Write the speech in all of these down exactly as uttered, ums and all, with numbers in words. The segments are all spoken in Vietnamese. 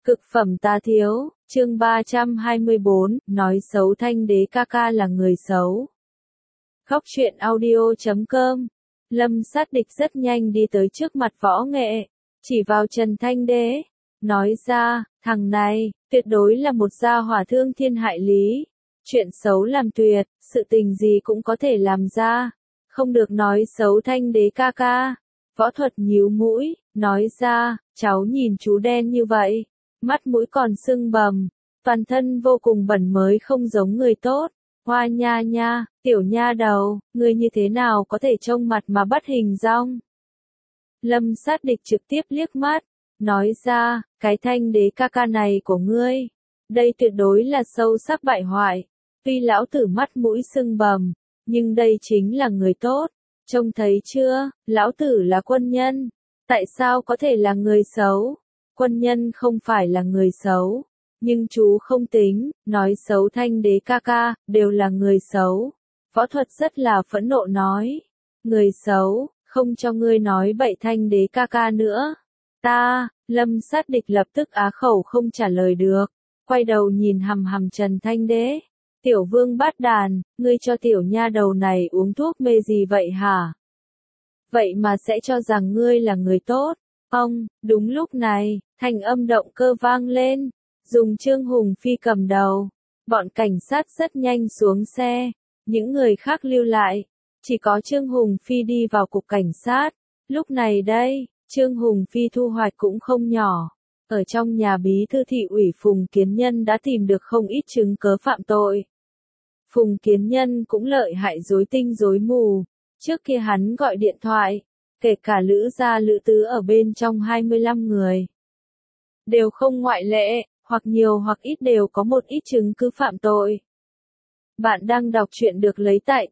Cực phẩm tá thiếu, chương ba trăm hai mươi bốn, nói xấu Thanh Đế ca ca là người xấu. Khóc chuyện audio chấm com. Lâm Sát Địch rất nhanh đi tới trước mặt Võ Nghệ, chỉ vào Trần Thanh Đế, nói ra, thằng này, tuyệt đối là một gia hỏa thương thiên hại lý. Chuyện xấu làm tuyệt, sự tình gì cũng có thể làm ra, không được nói xấu Thanh Đế ca ca. Võ Thuật nhíu mũi, nói ra, cháu nhìn chú đen như vậy, mắt mũi còn sưng bầm, toàn thân vô cùng bẩn mới không giống người tốt. Hoa nha nha, tiểu nha đầu, ngươi như thế nào có thể trông mặt mà bắt hình dong? Lâm Sát Địch trực tiếp liếc mắt, nói ra, cái Thanh Đế ca ca này của ngươi, đây tuyệt đối là sâu sắc bại hoại. Tuy lão tử mắt mũi sưng bầm, nhưng đây chính là người tốt. Trông thấy chưa, lão tử là quân nhân, tại sao có thể là người xấu? Quân nhân không phải là người xấu, nhưng chú không tính, nói xấu Thanh Đế ca ca, đều là người xấu. Võ Thuật rất là phẫn nộ nói, người xấu, không cho ngươi nói bậy Thanh Đế ca ca nữa. Ta, Lâm Sát Địch lập tức á khẩu không trả lời được, quay đầu nhìn hằm hằm Trần Thanh Đế. Tiểu vương bát đàn, ngươi cho tiểu nha đầu này uống thuốc mê gì vậy hả? Vậy mà sẽ cho rằng ngươi là người tốt. Ông, đúng lúc này, thanh âm động cơ vang lên, dùng Trương Hùng Phi cầm đầu. Bọn cảnh sát rất nhanh xuống xe, những người khác lưu lại, chỉ có Trương Hùng Phi đi vào cục cảnh sát. Lúc này đây, Trương Hùng Phi thu hoạch cũng không nhỏ. Ở trong nhà bí thư thị ủy Phùng Kiến Nhân đã tìm được không ít chứng cớ phạm tội. Phùng Kiến Nhân cũng lợi hại rối tinh rối mù. Trước kia hắn gọi điện thoại, kể cả Lữ gia Lữ Tứ ở bên trong hai mươi lăm người. Đều không ngoại lệ, hoặc nhiều hoặc ít đều có một ít chứng cứ phạm tội. Bạn đang đọc truyện được lấy tại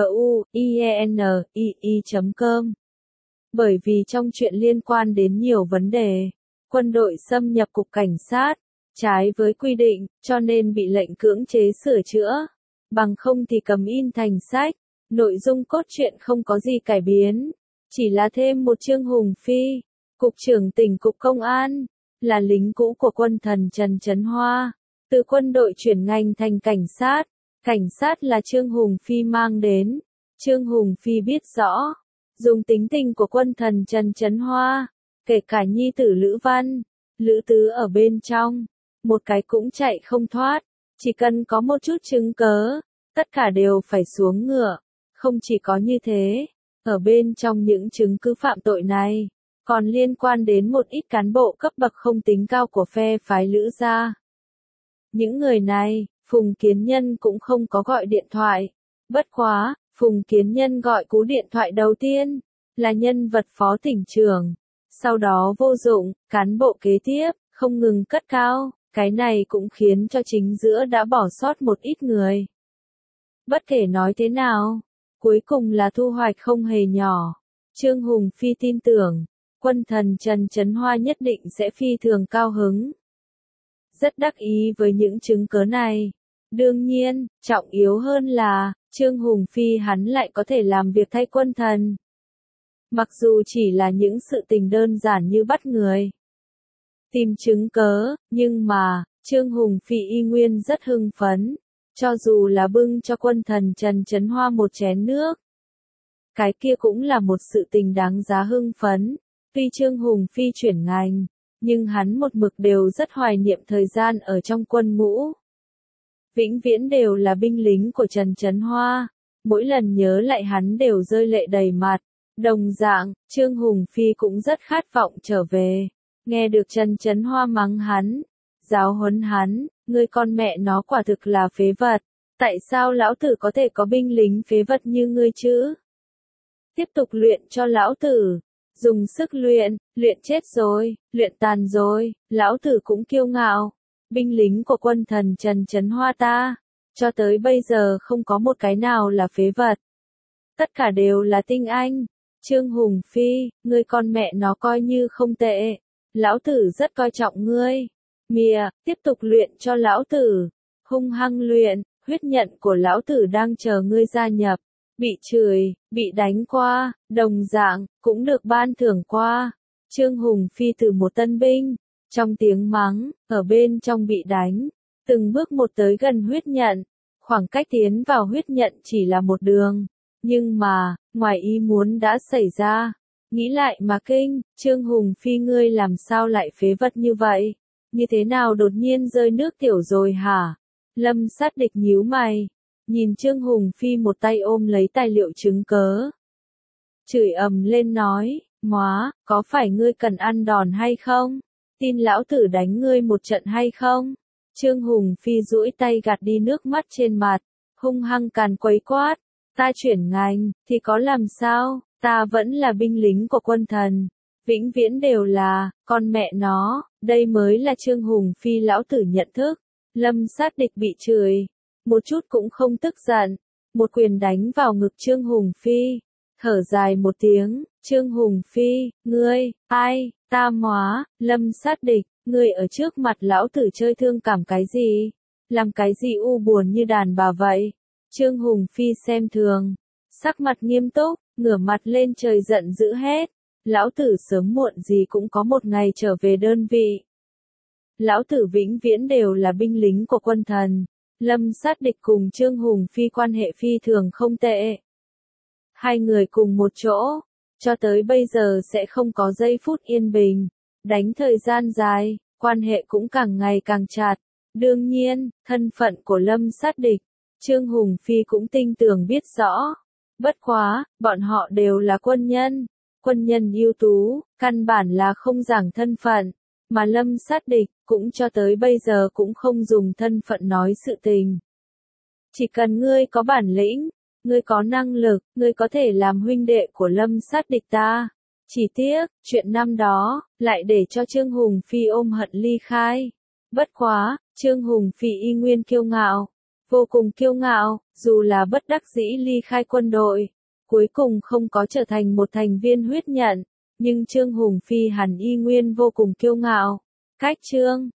truyenii chấm com. Bởi vì trong chuyện liên quan đến nhiều vấn đề, quân đội xâm nhập cục cảnh sát, trái với quy định, cho nên bị lệnh cưỡng chế sửa chữa. Bằng không thì cầm in thành sách, nội dung cốt truyện không có gì cải biến, chỉ là thêm một Trương Hùng Phi, cục trưởng tỉnh cục công an, là lính cũ của quân thần Trần Chấn Hoa, từ quân đội chuyển ngành thành cảnh sát, cảnh sát là Trương Hùng Phi mang đến. Trương Hùng Phi biết rõ, dùng tính tình của quân thần Trần Chấn Hoa, kể cả nhi tử Lữ Văn, Lữ Tứ ở bên trong, một cái cũng chạy không thoát. Chỉ cần có một chút chứng cớ, tất cả đều phải xuống ngựa. Không chỉ có như thế, ở bên trong những chứng cứ phạm tội này, còn liên quan đến một ít cán bộ cấp bậc không tính cao của phe phái Lữ gia. Những người này, Phùng Kiến Nhân cũng không có gọi điện thoại. Bất quá, Phùng Kiến Nhân gọi cú điện thoại đầu tiên, là nhân vật phó tỉnh trưởng. Sau đó vô dụng, cán bộ kế tiếp, không ngừng cất cao. Cái này cũng khiến cho chính giữa đã bỏ sót một ít người. Bất kể nói thế nào, cuối cùng là thu hoạch không hề nhỏ. Trương Hùng Phi tin tưởng, quân thần Trần Chấn Hoa nhất định sẽ phi thường cao hứng. Rất đắc ý với những chứng cớ này. Đương nhiên, trọng yếu hơn là, Trương Hùng Phi hắn lại có thể làm việc thay quân thần. Mặc dù chỉ là những sự tình đơn giản như bắt người, tìm chứng cớ, nhưng mà, Trương Hùng Phi y nguyên rất hưng phấn, cho dù là bưng cho quân thần Trần Chấn Hoa một chén nước. Cái kia cũng là một sự tình đáng giá hưng phấn. Tuy Trương Hùng Phi chuyển ngành, nhưng hắn một mực đều rất hoài niệm thời gian ở trong quân ngũ. Vĩnh viễn đều là binh lính của Trần Chấn Hoa, mỗi lần nhớ lại hắn đều rơi lệ đầy mặt. Đồng dạng, Trương Hùng Phi cũng rất khát vọng trở về. Nghe được Trần Chấn Hoa mắng hắn, giáo huấn hắn, ngươi con mẹ nó quả thực là phế vật, tại sao lão tử có thể có binh lính phế vật như ngươi chứ? Tiếp tục luyện cho lão tử, dùng sức luyện, luyện chết rồi, luyện tàn rồi, lão tử cũng kiêu ngạo. Binh lính của quân thần Trần Chấn Hoa ta, cho tới bây giờ không có một cái nào là phế vật. Tất cả đều là tinh anh. Trương Hùng Phi, ngươi con mẹ nó coi như không tệ. Lão tử rất coi trọng ngươi. Mìa, tiếp tục luyện cho lão tử. Hung hăng luyện, huyết nhận của lão tử đang chờ ngươi gia nhập. Bị chửi, bị đánh qua, đồng dạng, cũng được ban thưởng qua. Trương Hùng Phi từ một tân binh, Trong tiếng mắng, ở bên trong bị đánh, từng bước một tới gần huyết nhận, khoảng cách tiến vào huyết nhận chỉ là một đường, nhưng mà, ngoài ý muốn đã xảy ra. Nghĩ lại mà kinh, Trương Hùng Phi ngươi làm sao lại phế vật như vậy? Như thế nào đột nhiên rơi nước tiểu rồi hả? Lâm Sát Địch nhíu mày, nhìn Trương Hùng Phi một tay ôm lấy tài liệu chứng cớ. Chửi ầm lên nói, móa, có phải ngươi cần ăn đòn hay không? Tin lão tử đánh ngươi một trận hay không? Trương Hùng Phi duỗi tay gạt đi nước mắt trên mặt, hung hăng càn quấy quát. Ta chuyển ngành, thì có làm sao, ta vẫn là binh lính của quân thần. Vĩnh viễn đều là, con mẹ nó, đây mới là Trương Hùng Phi lão tử nhận thức. Lâm Sát Địch bị chửi, một chút cũng không tức giận, một quyền đánh vào ngực Trương Hùng Phi, thở dài một tiếng, Trương Hùng Phi, ngươi, ai, ta móa, Lâm Sát Địch, ngươi ở trước mặt lão tử chơi thương cảm cái gì, làm cái gì u buồn như đàn bà vậy. Trương Hùng Phi xem thường, sắc mặt nghiêm túc, ngửa mặt lên trời giận dữ hét, lão tử sớm muộn gì cũng có một ngày trở về đơn vị. Lão tử vĩnh viễn đều là binh lính của quân thần. Lâm Sát Địch cùng Trương Hùng Phi quan hệ phi thường không tệ. Hai người cùng một chỗ, cho tới bây giờ sẽ không có giây phút yên bình. Đánh thời gian dài, quan hệ cũng càng ngày càng chặt. Đương nhiên, thân phận của Lâm Sát Địch, Trương Hùng Phi cũng tinh tường biết rõ. Bất quá, bọn họ đều là quân nhân. Quân nhân ưu tú, căn bản là không giảng thân phận. Mà Lâm Sát Địch, cũng cho tới bây giờ cũng không dùng thân phận nói sự tình. Chỉ cần ngươi có bản lĩnh, ngươi có năng lực, ngươi có thể làm huynh đệ của Lâm Sát Địch ta. Chỉ tiếc, chuyện năm đó, lại để cho Trương Hùng Phi ôm hận ly khai. Bất quá, Trương Hùng Phi y nguyên kiêu ngạo, vô cùng kiêu ngạo, dù là bất đắc dĩ ly khai quân đội, cuối cùng không có trở thành một thành viên huyết nhận, nhưng Trương Hùng Phi hẳn y nguyên vô cùng kiêu ngạo. Cách Trương